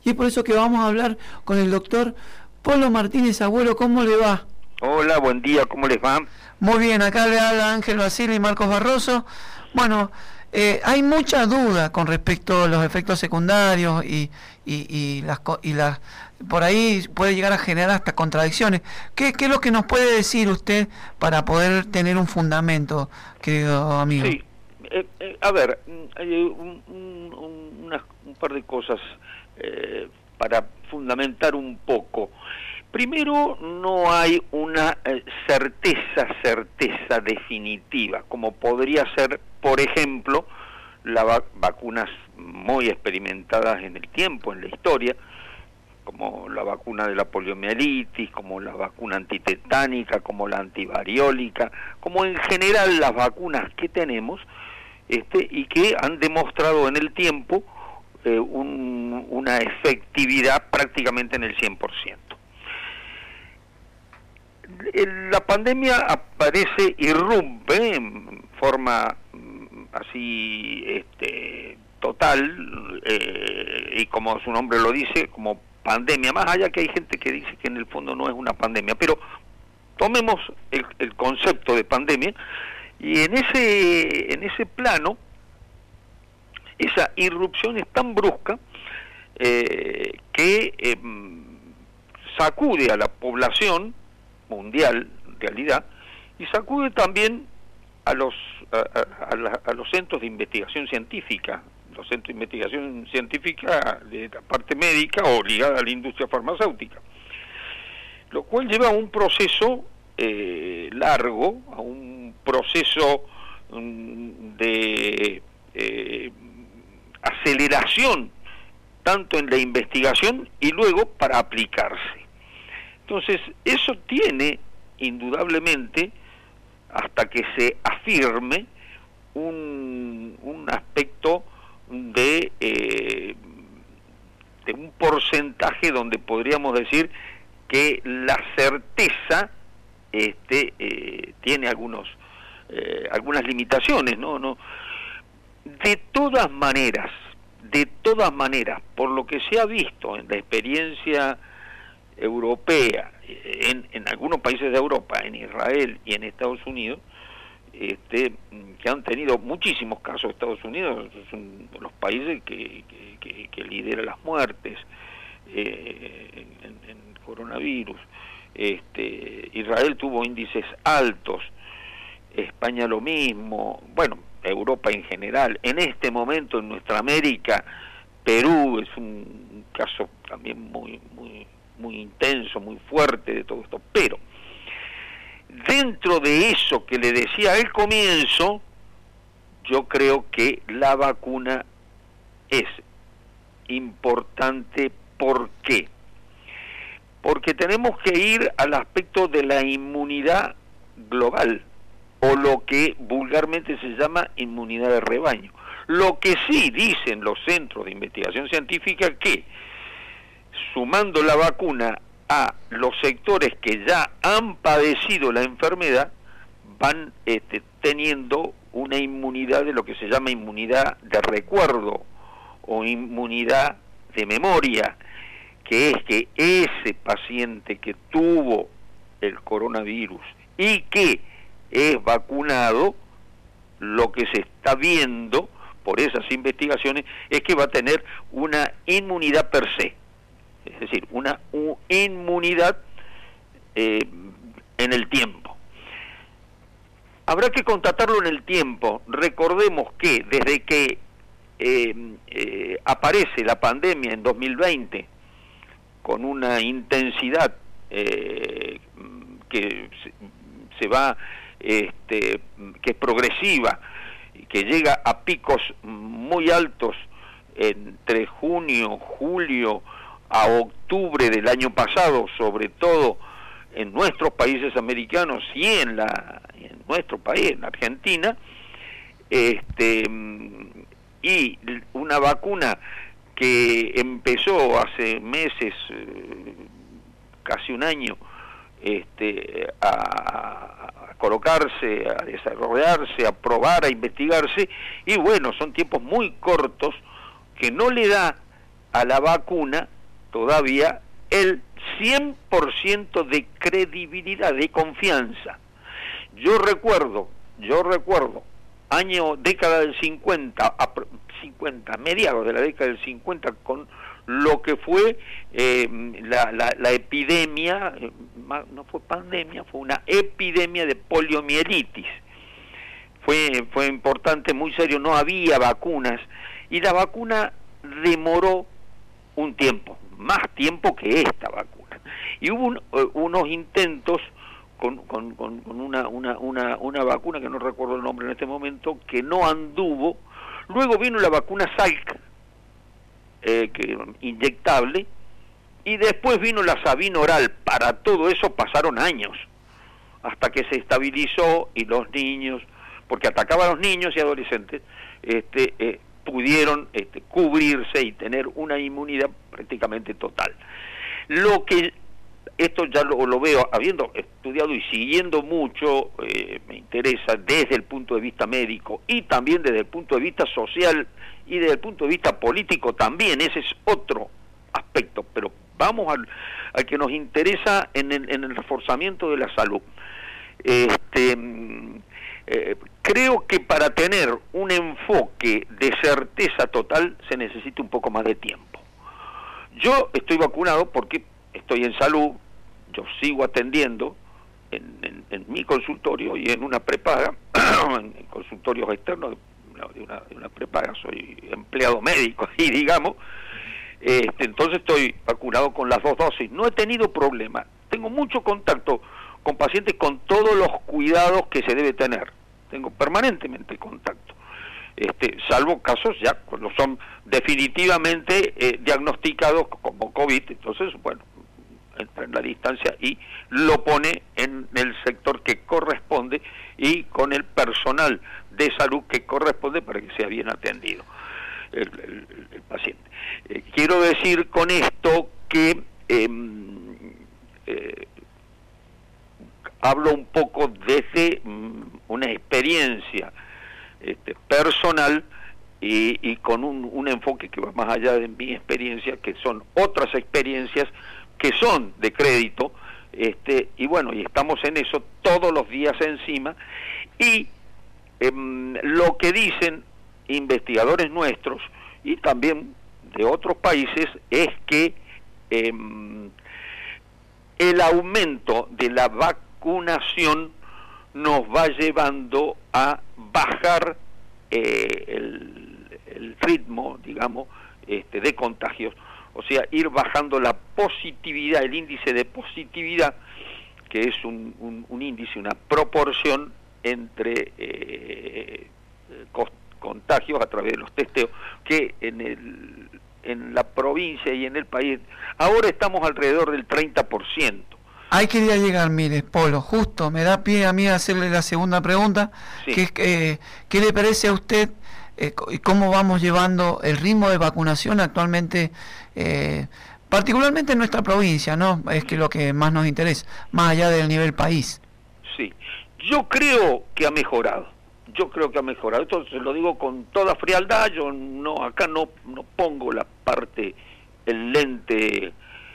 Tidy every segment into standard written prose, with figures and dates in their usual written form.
y es por eso que vamos a hablar con el doctor Polo Martínez. Abuelo, ¿cómo le va? Hola, buen día, ¿cómo les va? Muy bien, acá le habla Ángel Basile y Marcos Barroso. Bueno, hay mucha duda con respecto a los efectos secundarios y las por ahí puede llegar a generar hasta contradicciones. ¿Qué es lo que nos puede decir usted para poder tener un fundamento, querido amigo? Sí, a ver, hay un par de cosas para fundamentar un poco. Primero, no hay una certeza definitiva, como podría ser, por ejemplo, las vacunas muy experimentadas en el tiempo, en la historia, como la vacuna de la poliomielitis, como la vacuna antitetánica, como la antivariólica, como en general las vacunas que tenemos, y que han demostrado en el tiempo una efectividad prácticamente en el 100%. La pandemia aparece, irrumpe en forma así total, y como su nombre lo dice, como pandemia, más allá que hay gente que dice que en el fondo no es una pandemia, pero tomemos el concepto de pandemia, y en ese plano, esa irrupción es tan brusca que sacude a la población mundial, en realidad, y sacude también a los centros de investigación científica, los centros de investigación científica de la parte médica o ligada a la industria farmacéutica, lo cual lleva a un proceso largo, a un proceso de aceleración, tanto en la investigación y luego para aplicarse. Entonces, eso tiene, indudablemente, hasta que se afirme, un aspecto de un porcentaje donde podríamos decir que la certeza tiene algunas limitaciones, ¿no? De todas maneras, por lo que se ha visto en la experiencia europea, en algunos países de Europa, en Israel y en Estados Unidos, que han tenido muchísimos casos. Estados Unidos es uno de los países que lidera las muertes en coronavirus. Israel tuvo índices altos, España lo mismo, bueno, Europa en general. En este momento en nuestra América, Perú es un caso también muy intenso, muy fuerte de todo esto, pero dentro de eso que le decía al comienzo, yo creo que la vacuna es importante. ¿Por qué? Porque tenemos que ir al aspecto de la inmunidad global, o lo que vulgarmente se llama inmunidad de rebaño. Lo que sí dicen los centros de investigación científica, que sumando la vacuna a los sectores que ya han padecido la enfermedad, van teniendo una inmunidad de lo que se llama inmunidad de recuerdo o inmunidad de memoria, que es que ese paciente que tuvo el coronavirus y que es vacunado, lo que se está viendo por esas investigaciones es que va a tener una inmunidad per se, es decir, una inmunidad en el tiempo. Habrá que constatarlo en el tiempo. Recordemos que desde que aparece la pandemia en 2020, con una intensidad que se va, que es progresiva, que llega a picos muy altos entre junio, julio a octubre del año pasado, sobre todo en nuestros países americanos y en nuestro país, en Argentina, y una vacuna que empezó hace meses, casi un año, a colocarse, a desarrollarse, a probar, a investigarse, y bueno, son tiempos muy cortos que no le da a la vacuna todavía el 100% de credibilidad, de confianza. Yo recuerdo, década del 50, mediados de la década del 50, con lo que fue la epidemia, no fue pandemia, fue una epidemia de poliomielitis. Fue importante, muy serio, no había vacunas, y la vacuna demoró un tiempo, más tiempo que esta vacuna. Y hubo unos intentos con una vacuna que no recuerdo el nombre en este momento, que no anduvo. Luego vino la vacuna Salk, inyectable, y después vino la Sabin oral. Para todo eso pasaron años, hasta que se estabilizó y los niños, porque atacaba a los niños y adolescentes, pudieron cubrirse y tener una inmunidad prácticamente total. Esto ya lo veo, habiendo estudiado y siguiendo mucho, me interesa desde el punto de vista médico y también desde el punto de vista social y desde el punto de vista político también. Ese es otro aspecto, pero vamos al que nos interesa en el reforzamiento de la salud. Creo que para tener un enfoque de certeza total se necesita un poco más de tiempo. Yo estoy vacunado porque estoy en salud, yo sigo atendiendo en mi consultorio y en una prepaga, en consultorios externos de una prepaga, soy empleado médico y digamos, entonces estoy vacunado con las 2 dosis, no he tenido problema, tengo mucho contacto con pacientes con todos los cuidados que se debe tener, tengo permanentemente contacto, salvo casos ya cuando son definitivamente diagnosticados como COVID, entonces bueno, entra en la distancia y lo pone en el sector que corresponde y con el personal de salud que corresponde para que sea bien atendido el paciente. Quiero decir con esto que hablo un poco desde una experiencia personal y con un enfoque que va más allá de mi experiencia, que son otras experiencias que son de crédito, y bueno, y estamos en eso todos los días encima, y lo que dicen investigadores nuestros y también de otros países es que el aumento de la vacunación nos va llevando a bajar el ritmo, digamos, de contagios, o sea, ir bajando la positividad, el índice de positividad, que es un índice, una proporción entre contagios a través de los testeos, que en la provincia y en el país ahora estamos alrededor del 30%. Ahí quería llegar, mire, Polo, justo me da pie a mí a hacerle la segunda pregunta, sí. Que es ¿qué le parece a usted y cómo vamos llevando el ritmo de vacunación actualmente, particularmente en nuestra provincia, ¿no? Es que lo que más nos interesa, más allá del nivel país. Sí, yo creo que ha mejorado. Esto se lo digo con toda frialdad. Yo acá no pongo el lente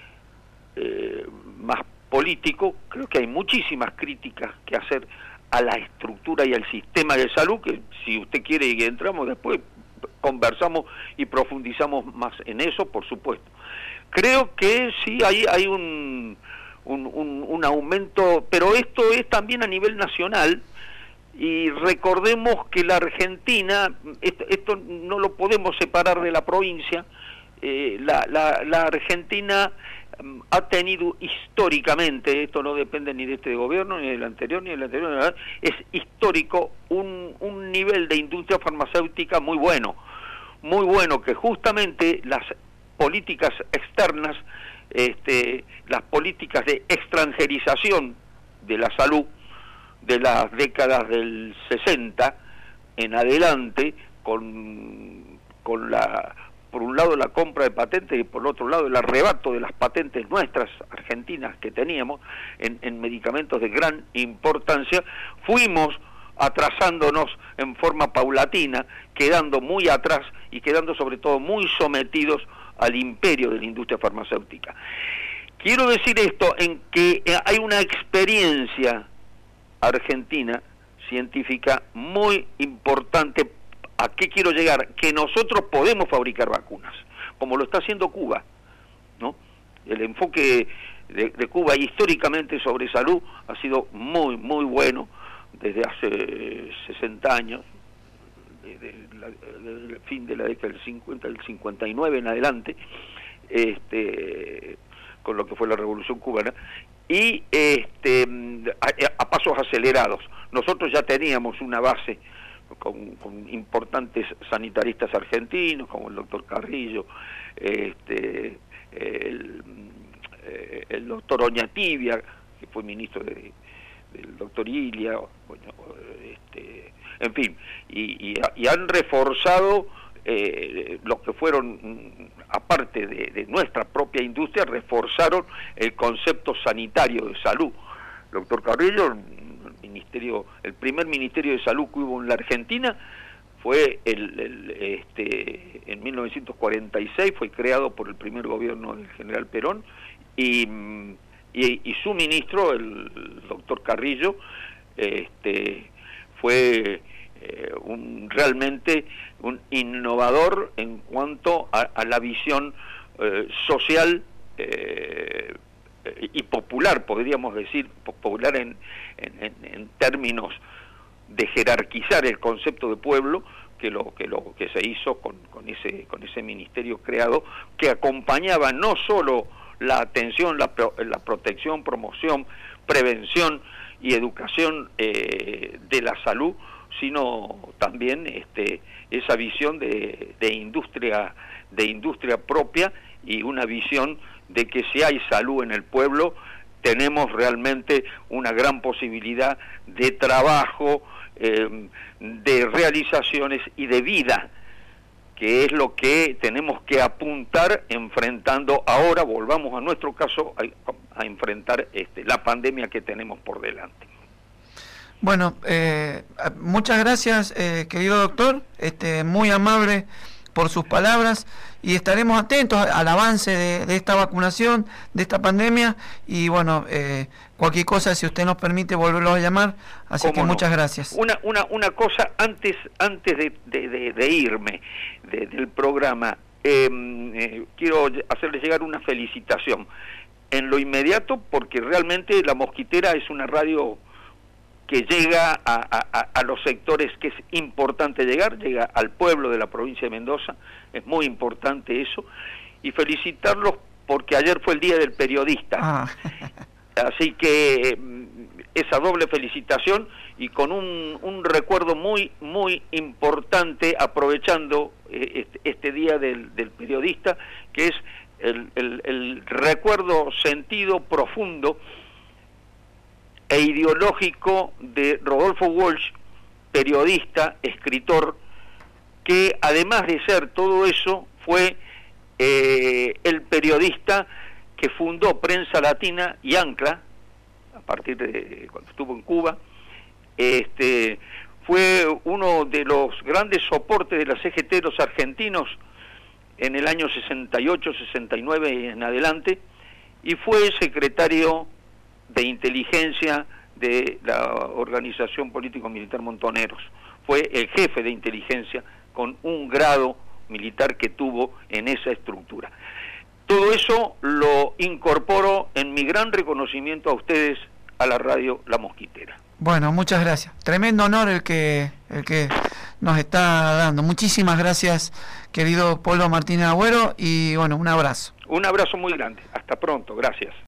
más político. Creo que hay muchísimas críticas que hacer a la estructura y al sistema de salud, que si usted quiere y entramos después, conversamos y profundizamos más en eso, por supuesto. Creo que sí hay un aumento, pero esto es también a nivel nacional, y recordemos que la Argentina, esto no lo podemos separar de la provincia, la Argentina ha tenido históricamente, esto no depende ni de este gobierno, ni del anterior, es histórico, un nivel de industria farmacéutica muy bueno, que justamente las políticas externas, las políticas de extranjerización de la salud de las décadas del 60 en adelante, con por un lado la compra de patentes y por otro lado el arrebato de las patentes nuestras argentinas que teníamos en medicamentos de gran importancia, fuimos atrasándonos en forma paulatina, quedando muy atrás y quedando sobre todo muy sometidos al imperio de la industria farmacéutica. Quiero decir esto en que hay una experiencia argentina científica muy importante. ¿A qué quiero llegar? Que nosotros podemos fabricar vacunas, como lo está haciendo Cuba, ¿no? El enfoque de Cuba históricamente sobre salud ha sido muy, muy bueno desde hace 60 años, desde el fin de la década del 50, del 59 en adelante, con lo que fue la Revolución Cubana, y a pasos acelerados. Nosotros ya teníamos una base con importantes sanitaristas argentinos, como el doctor Carrillo, el doctor Oñatibia, que fue ministro del doctor Ilia, bueno, en fin, y han reforzado los que fueron, aparte de nuestra propia industria, reforzaron el concepto sanitario de salud. El doctor Carrillo, el primer ministerio de salud que hubo en la Argentina fue en 1946, fue creado por el primer gobierno del general Perón, y su ministro, el doctor Carrillo, fue realmente un innovador en cuanto a la visión social y popular, podríamos decir, popular en términos de jerarquizar el concepto de pueblo, que se hizo con ese ministerio creado, que acompañaba no solo la atención, la protección, promoción, prevención y educación de la salud, sino también esa visión de industria propia, y una visión de que si hay salud en el pueblo, tenemos realmente una gran posibilidad de trabajo, de realizaciones y de vida, que es lo que tenemos que apuntar enfrentando ahora, volvamos a nuestro caso, a enfrentar la pandemia que tenemos por delante. Bueno, muchas gracias, querido doctor, muy amable por sus palabras, y estaremos atentos al avance de esta vacunación, de esta pandemia, y bueno, cualquier cosa, si usted nos permite, volverlos a llamar, así que muchas gracias. Una cosa antes de irme del programa, quiero hacerles llegar una felicitación en lo inmediato, porque realmente La Mosquitera es una radio que llega a los sectores que es importante llegar, llega al pueblo de la provincia de Mendoza, es muy importante eso, y felicitarlos porque ayer fue el Día del Periodista, así que esa doble felicitación, y con un recuerdo muy, muy importante, aprovechando este Día del Periodista, que es el recuerdo sentido, profundo e ideológico de Rodolfo Walsh, periodista, escritor, que además de ser todo eso, fue el periodista que fundó Prensa Latina y Ancla, a partir de cuando estuvo en Cuba. Fue uno de los grandes soportes de la CGT de los argentinos en el año 68, 69 y en adelante, y fue secretario de inteligencia de la organización político-militar Montoneros. Fue el jefe de inteligencia con un grado militar que tuvo en esa estructura. Todo eso lo incorporo en mi gran reconocimiento a ustedes, a la radio La Mosquitera. Bueno, muchas gracias. Tremendo honor el que nos está dando. Muchísimas gracias, querido Polo Martínez Agüero, y bueno, un abrazo. Un abrazo muy grande. Hasta pronto. Gracias.